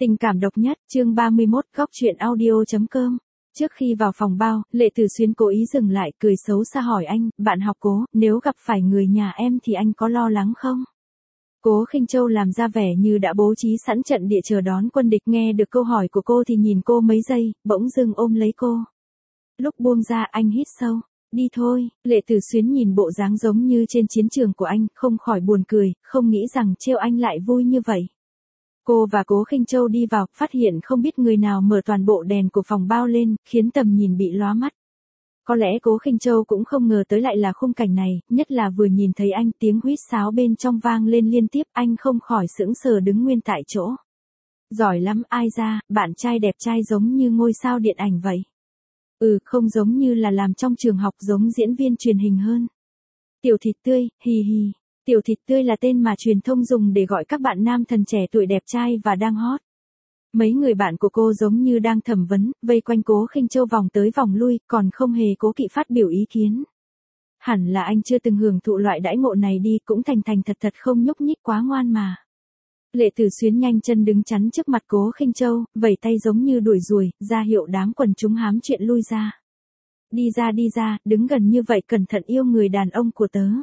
Tình cảm độc nhất, chương 31, góc truyện audio.com. Trước khi vào phòng bao, Lệ Tử Xuyến cố ý dừng lại, cười xấu xa hỏi anh, bạn học Cố, nếu gặp phải người nhà em thì anh có lo lắng không? Cố Khinh Châu làm ra vẻ như đã bố trí sẵn trận địa chờ đón quân địch, nghe được câu hỏi của cô thì nhìn cô mấy giây, bỗng dưng ôm lấy cô. Lúc buông ra anh hít sâu. Đi thôi, Lệ Tử Xuyến nhìn bộ dáng giống như trên chiến trường của anh, không khỏi buồn cười, không nghĩ rằng trêu anh lại vui như vậy. Cô và Cố Khinh Châu đi vào, phát hiện không biết người nào mở toàn bộ đèn của phòng bao lên, khiến tầm nhìn bị lóa mắt. Có lẽ Cố Khinh Châu cũng không ngờ tới lại là khung cảnh này, nhất là vừa nhìn thấy anh, tiếng huýt sáo bên trong vang lên liên tiếp, anh không khỏi sững sờ đứng nguyên tại chỗ. Giỏi lắm, ai ra, bạn trai đẹp trai giống như ngôi sao điện ảnh vậy. Không giống như là làm trong trường học, giống diễn viên truyền hình hơn. Tiểu Thịt Tươi, hì hì. Tiểu Thịt Tươi là tên mà truyền thông dùng để gọi các bạn nam thần trẻ tuổi đẹp trai và đang hot. Mấy người bạn của cô giống như đang thẩm vấn, vây quanh Cố Khinh Châu vòng tới vòng lui, còn không hề cố kỵ phát biểu ý kiến. Hẳn là anh chưa từng hưởng thụ loại đãi ngộ này đi, cũng thành thật không nhúc nhích quá ngoan mà. Lệ Tử Xuyến nhanh chân đứng chắn trước mặt Cố Khinh Châu, vẩy tay giống như đuổi ruồi, ra hiệu đám quần chúng hám chuyện lui ra. Đi ra, đứng gần như vậy, cẩn thận yêu người đàn ông của tớ.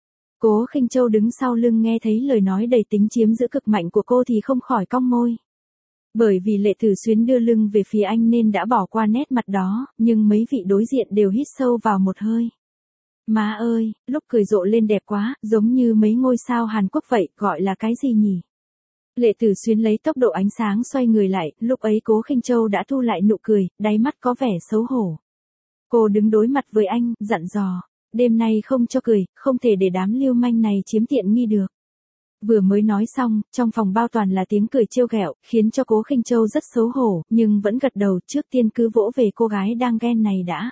Cố Khinh Châu đứng sau lưng nghe thấy lời nói đầy tính chiếm giữ cực mạnh của cô thì không khỏi cong môi. Bởi vì Lệ Tử Xuyến đưa lưng về phía anh nên đã bỏ qua nét mặt đó, nhưng mấy vị đối diện đều hít sâu vào một hơi. Má ơi, lúc cười rộ lên đẹp quá, giống như mấy ngôi sao Hàn Quốc vậy, gọi là cái gì nhỉ? Lệ Tử Xuyến lấy tốc độ ánh sáng xoay người lại, lúc ấy Cố Khinh Châu đã thu lại nụ cười, đáy mắt có vẻ xấu hổ. Cô đứng đối mặt với anh, dặn dò. Đêm nay không cho cười, không thể để đám lưu manh này chiếm tiện nghi được. Vừa mới nói xong, trong phòng bao toàn là tiếng cười trêu ghẹo, khiến cho Cố Khinh Châu rất xấu hổ, nhưng vẫn gật đầu, trước tiên cứ vỗ về cô gái đang ghen này đã.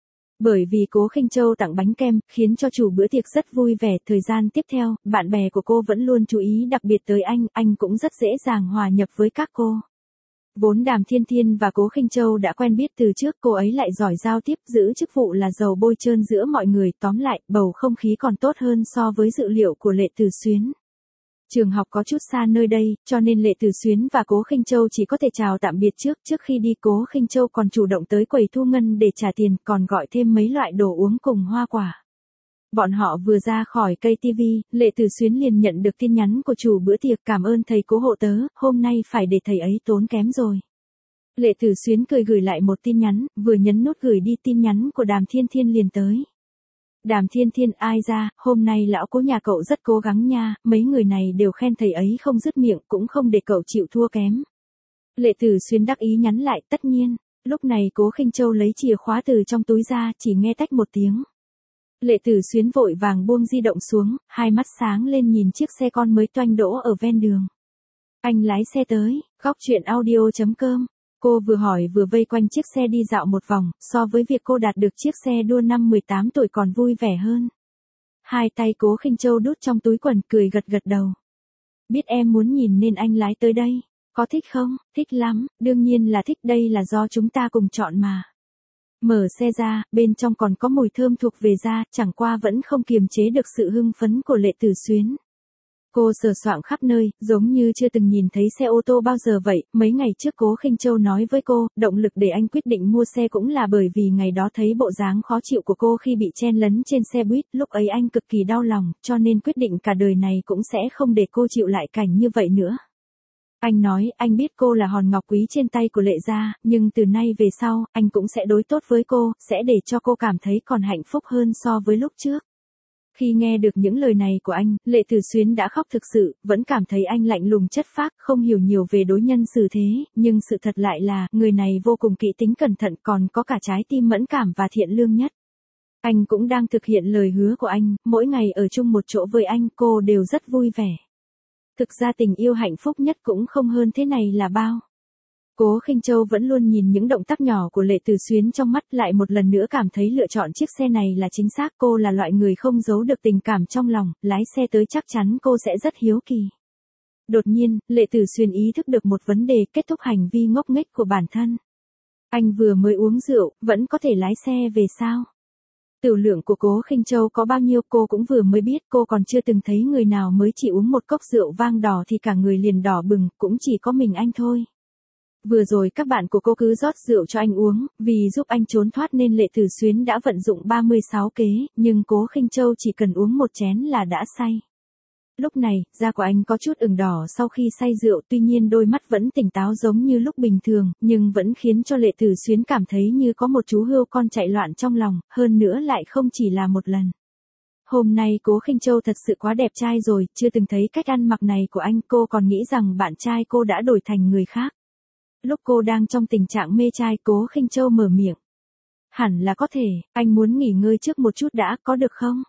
Bởi vì Cố Khinh Châu tặng bánh kem, khiến cho chủ bữa tiệc rất vui vẻ, thời gian tiếp theo, bạn bè của cô vẫn luôn chú ý đặc biệt tới anh cũng rất dễ dàng hòa nhập với các cô. Vốn Đàm Thiên Thiên và Cố Khinh Châu đã quen biết từ trước, cô ấy lại giỏi giao tiếp, giữ chức vụ là dầu bôi trơn giữa mọi người, tóm lại, bầu không khí còn tốt hơn so với dự liệu của Lệ Tử Xuyến. Trường học có chút xa nơi đây, cho nên Lệ Tử Xuyến và Cố Khinh Châu chỉ có thể chào tạm biệt trước khi đi. Cố Khinh Châu còn chủ động tới quầy thu ngân để trả tiền, còn gọi thêm mấy loại đồ uống cùng hoa quả. Bọn họ vừa ra khỏi cây TV, Lệ Tử Xuyến liền nhận được tin nhắn của chủ bữa tiệc, cảm ơn thầy Cố hộ tớ, hôm nay phải để thầy ấy tốn kém rồi. Lệ Tử Xuyến cười gửi lại một tin nhắn, vừa nhấn nút gửi đi tin nhắn của Đàm Thiên Thiên liền tới. Đàm Thiên Thiên, ai ra, hôm nay lão Cố nhà cậu rất cố gắng nha, mấy người này đều khen thầy ấy không dứt miệng, cũng không để cậu chịu thua kém. Lệ Tử Xuyến đắc ý nhắn lại, tất nhiên. Lúc này Cố Khinh Châu lấy chìa khóa từ trong túi ra, chỉ nghe tách một tiếng. Lệ Tử Xuyến vội vàng buông di động xuống, hai mắt sáng lên nhìn chiếc xe con mới toanh đỗ ở ven đường. Anh lái xe tới, góc truyện audio.com. Cô vừa hỏi vừa vây quanh chiếc xe đi dạo một vòng, so với việc cô đạt được chiếc xe đua năm 18 tuổi còn vui vẻ hơn. Hai tay Cố Khinh Châu đút trong túi quần, cười gật đầu. Biết em muốn nhìn nên anh lái tới đây. Có thích không? Thích lắm, đương nhiên là thích, đây là do chúng ta cùng chọn mà. Mở xe ra, bên trong còn có mùi thơm thuộc về da, chẳng qua vẫn không kiềm chế được sự hưng phấn của Lệ Tử Xuyến. Cô sờ soạng khắp nơi, giống như chưa từng nhìn thấy xe ô tô bao giờ vậy. Mấy ngày trước Cố Khinh Châu nói với cô, động lực để anh quyết định mua xe cũng là bởi vì ngày đó thấy bộ dáng khó chịu của cô khi bị chen lấn trên xe buýt, lúc ấy anh cực kỳ đau lòng, cho nên quyết định cả đời này cũng sẽ không để cô chịu lại cảnh như vậy nữa. Anh nói, anh biết cô là hòn ngọc quý trên tay của Lệ gia, nhưng từ nay về sau, anh cũng sẽ đối tốt với cô, sẽ để cho cô cảm thấy còn hạnh phúc hơn so với lúc trước. Khi nghe được những lời này của anh, Lệ Tử Xuyến đã khóc thực sự, vẫn cảm thấy anh lạnh lùng chất phác, không hiểu nhiều về đối nhân xử thế, nhưng sự thật lại là, người này vô cùng kỹ tính cẩn thận, còn có cả trái tim mẫn cảm và thiện lương nhất. Anh cũng đang thực hiện lời hứa của anh, mỗi ngày ở chung một chỗ với anh, cô đều rất vui vẻ. Thực ra tình yêu hạnh phúc nhất cũng không hơn thế này là bao. Cố Khinh Châu vẫn luôn nhìn những động tác nhỏ của Lệ Tử Xuyến trong mắt, lại một lần nữa cảm thấy lựa chọn chiếc xe này là chính xác. Cô là loại người không giấu được tình cảm trong lòng, lái xe tới chắc chắn cô sẽ rất hiếu kỳ. Đột nhiên, Lệ Tử Xuyến ý thức được một vấn đề, kết thúc hành vi ngốc nghếch của bản thân. Anh vừa mới uống rượu, vẫn có thể lái xe về sao? Tửu lượng của Cố Khinh Châu có bao nhiêu cô cũng vừa mới biết, cô còn chưa từng thấy người nào mới chỉ uống một cốc rượu vang đỏ thì cả người liền đỏ bừng, cũng chỉ có mình anh thôi. Vừa rồi các bạn của cô cứ rót rượu cho anh uống, vì giúp anh trốn thoát nên Lệ Tử Xuyến đã vận dụng 36 kế, nhưng Cố Khinh Châu chỉ cần uống một chén là đã say. Lúc này, da của anh có chút ửng đỏ sau khi say rượu, tuy nhiên đôi mắt vẫn tỉnh táo giống như lúc bình thường, nhưng vẫn khiến cho Lệ Tử Xuyến cảm thấy như có một chú hươu con chạy loạn trong lòng, hơn nữa lại không chỉ là một lần. Hôm nay Cố Khinh Châu thật sự quá đẹp trai rồi, chưa từng thấy cách ăn mặc này của anh, cô còn nghĩ rằng bạn trai cô đã đổi thành người khác. Lúc cô đang trong tình trạng mê trai, Cố Khinh Châu mở miệng. Hẳn là có thể, anh muốn nghỉ ngơi trước một chút đã, có được không?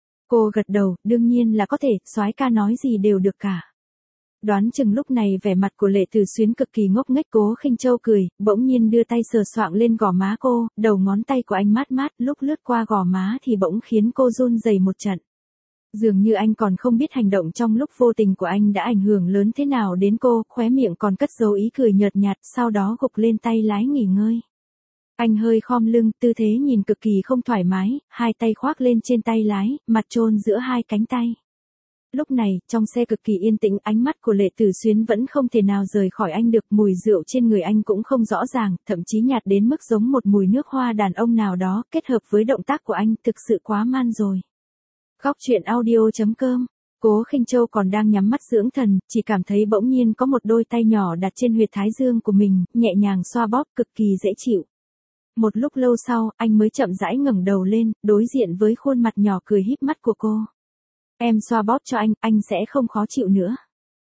Cô gật đầu, đương nhiên là có thể, soái ca nói gì đều được cả. Đoán chừng lúc này vẻ mặt của Lệ Tử Xuyến cực kỳ ngốc nghếch. Cố Khinh Châu cười, bỗng nhiên đưa tay sờ soạng lên gò má cô, đầu ngón tay của anh mát mát, lúc lướt qua gò má thì bỗng khiến cô run rẩy một trận. Dường như anh còn không biết hành động trong lúc vô tình của anh đã ảnh hưởng lớn thế nào đến cô, khóe miệng còn cất dấu ý cười nhợt nhạt, sau đó gục lên tay lái nghỉ ngơi. Anh hơi khom lưng, tư thế nhìn cực kỳ không thoải mái, hai tay khoác lên trên tay lái, mặt chôn giữa hai cánh tay. Lúc này, trong xe cực kỳ yên tĩnh, ánh mắt của Lệ Tử Xuyến vẫn không thể nào rời khỏi anh được, mùi rượu trên người anh cũng không rõ ràng, thậm chí nhạt đến mức giống một mùi nước hoa đàn ông nào đó, kết hợp với động tác của anh, thực sự quá man rồi. Góc truyện audio.com. Cố Khinh Châu còn đang nhắm mắt dưỡng thần, chỉ cảm thấy bỗng nhiên có một đôi tay nhỏ đặt trên huyệt thái dương của mình, nhẹ nhàng xoa bóp, cực kỳ dễ chịu. Một lúc lâu sau, anh mới chậm rãi ngẩng đầu lên, đối diện với khuôn mặt nhỏ cười híp mắt của cô. Em xoa bóp cho anh sẽ không khó chịu nữa.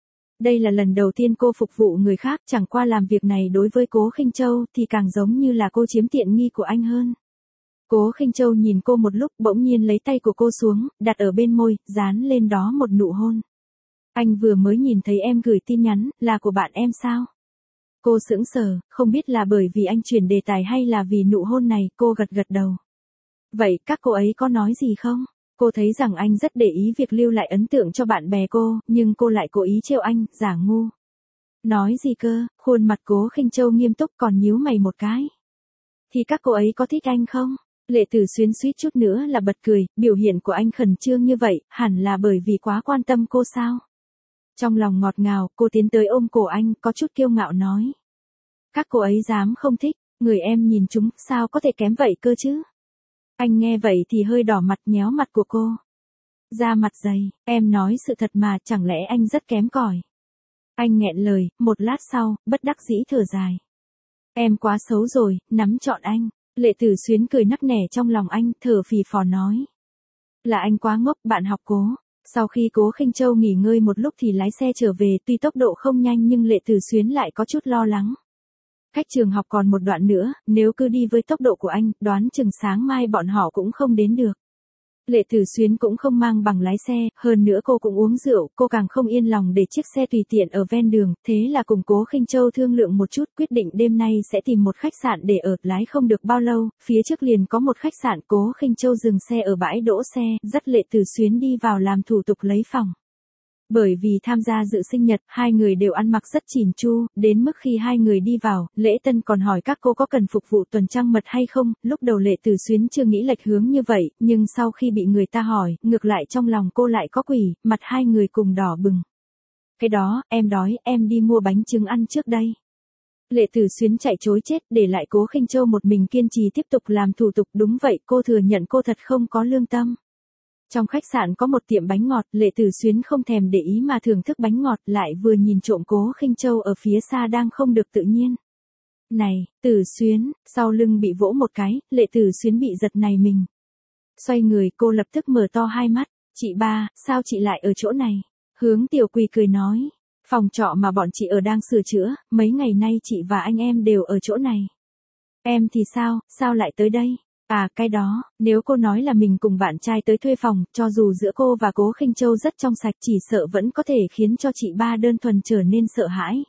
Đây là lần đầu tiên cô phục vụ người khác, chẳng qua làm việc này đối với Cố Khinh Châu thì càng giống như là cô chiếm tiện nghi của anh hơn. Cố Khinh Châu nhìn cô một lúc, bỗng nhiên lấy tay của cô xuống, đặt ở bên môi, dán lên đó một nụ hôn. Anh vừa mới nhìn thấy em gửi tin nhắn, là của bạn em sao? Cô sững sờ, không biết là bởi vì anh chuyển đề tài hay là vì nụ hôn này, cô gật gật đầu. Vậy các cô ấy có nói gì không? Cô thấy rằng anh rất để ý việc lưu lại ấn tượng cho bạn bè cô, nhưng cô lại cố ý trêu anh, giả ngu. Nói gì cơ? Khuôn mặt Cố Khinh Châu nghiêm túc, còn nhíu mày một cái. Thì các cô ấy có thích anh không? Lệ Tử Xuyến suýt chút nữa là bật cười, biểu hiện của anh khẩn trương như vậy, hẳn là bởi vì quá quan tâm cô sao? Trong lòng ngọt ngào, cô tiến tới ôm cổ anh, có chút kiêu ngạo nói. Các cô ấy dám không thích, người em nhìn chúng, sao có thể kém vậy cơ chứ? Anh nghe vậy thì hơi đỏ mặt, nhéo mặt của cô. Da mặt dày, em nói sự thật mà, chẳng lẽ anh rất kém cỏi? Anh nghẹn lời, một lát sau, bất đắc dĩ thở dài. Em quá xấu rồi, nắm trọn anh. Lệ Tử Xuyến cười nắc nẻ trong lòng anh, thở phì phò nói. Là anh quá ngốc, bạn học Cố. Sau khi Cố Khinh Châu nghỉ ngơi một lúc thì lái xe trở về, tuy tốc độ không nhanh nhưng Lệ Tử Xuyến lại có chút lo lắng. Cách trường học còn một đoạn nữa, nếu cứ đi với tốc độ của anh, đoán chừng sáng mai bọn họ cũng không đến được. Lệ Tử Xuyến cũng không mang bằng lái xe, hơn nữa cô cũng uống rượu, cô càng không yên lòng để chiếc xe tùy tiện ở ven đường, thế là cùng Cố Khinh Châu thương lượng một chút, quyết định đêm nay sẽ tìm một khách sạn để ở. Lái không được bao lâu, phía trước liền có một khách sạn. Cố Khinh Châu dừng xe ở bãi đỗ xe, dắt Lệ Tử Xuyến đi vào làm thủ tục lấy phòng. Bởi vì tham gia dự sinh nhật, hai người đều ăn mặc rất chỉn chu, đến mức khi hai người đi vào, lễ tân còn hỏi các cô có cần phục vụ tuần trăng mật hay không. Lúc đầu Lệ Tử Xuyến chưa nghĩ lệch hướng như vậy, nhưng sau khi bị người ta hỏi, ngược lại trong lòng cô lại có quỷ, mặt hai người cùng đỏ bừng. Cái đó, em đói, em đi mua bánh trứng ăn trước đây. Lệ Tử Xuyến chạy chối chết, để lại Cố Khinh Châu một mình kiên trì tiếp tục làm thủ tục. Đúng vậy, cô thừa nhận cô thật không có lương tâm. Trong khách sạn có một tiệm bánh ngọt, Lệ Tử Xuyến không thèm để ý mà thưởng thức bánh ngọt, lại vừa nhìn trộm Cố Khinh Châu ở phía xa đang không được tự nhiên. Này, Tử Xuyến, sau lưng bị vỗ một cái, Lệ Tử Xuyến bị giật này mình. Xoay người, cô lập tức mở to hai mắt. Chị ba, sao chị lại ở chỗ này? Hướng Tiểu Quỳ cười nói. Phòng trọ mà bọn chị ở đang sửa chữa, mấy ngày nay chị và anh em đều ở chỗ này. Em thì sao lại tới đây? À cái đó, nếu cô nói là mình cùng bạn trai tới thuê phòng, cho dù giữa cô và Cố Khinh Châu rất trong sạch, chỉ sợ vẫn có thể khiến cho chị ba đơn thuần trở nên sợ hãi.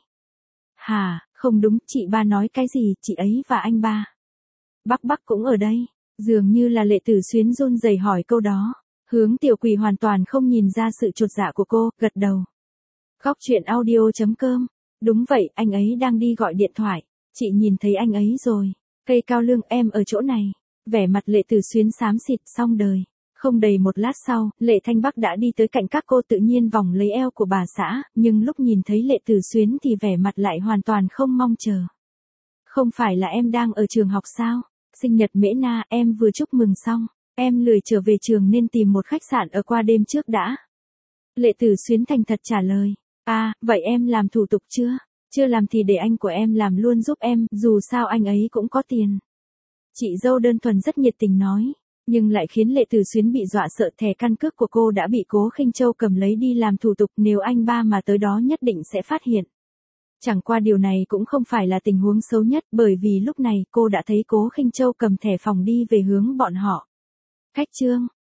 Hà, không đúng, chị ba nói cái gì, chị ấy và anh ba. Bắc cũng ở đây, dường như là Lệ Tử Xuyến run rẩy hỏi câu đó. Hướng Tiểu Quỳ hoàn toàn không nhìn ra sự chột dạ của cô, gật đầu. Góc truyện audio.com. Đúng vậy, anh ấy đang đi gọi điện thoại. Chị nhìn thấy anh ấy rồi. Cây cao lương, em ở chỗ này. Vẻ mặt Lệ Tử Xuyến xám xịt, xong đời. Không đầy một lát sau, Lệ Thanh Bắc đã đi tới cạnh các cô tự nhiên vòng lấy eo của bà xã, nhưng lúc nhìn thấy Lệ Tử Xuyến thì vẻ mặt lại hoàn toàn không mong chờ. Không phải là em đang ở trường học sao? Sinh nhật Mễ Na em vừa chúc mừng xong, em lười trở về trường nên tìm một khách sạn ở qua đêm trước đã. Lệ Tử Xuyến thành thật trả lời. À, vậy em làm thủ tục chưa? Chưa làm thì để anh của em làm luôn giúp em, dù sao anh ấy cũng có tiền. Chị dâu đơn thuần rất nhiệt tình nói, nhưng lại khiến Lệ Tử Xuyến bị dọa sợ. Thẻ căn cước của cô đã bị Cố Khinh Châu cầm lấy đi làm thủ tục, nếu anh ba mà tới đó nhất định sẽ phát hiện. Chẳng qua điều này cũng không phải là tình huống xấu nhất, bởi vì lúc này cô đã thấy Cố Khinh Châu cầm thẻ phòng đi về hướng bọn họ. Khách Trương,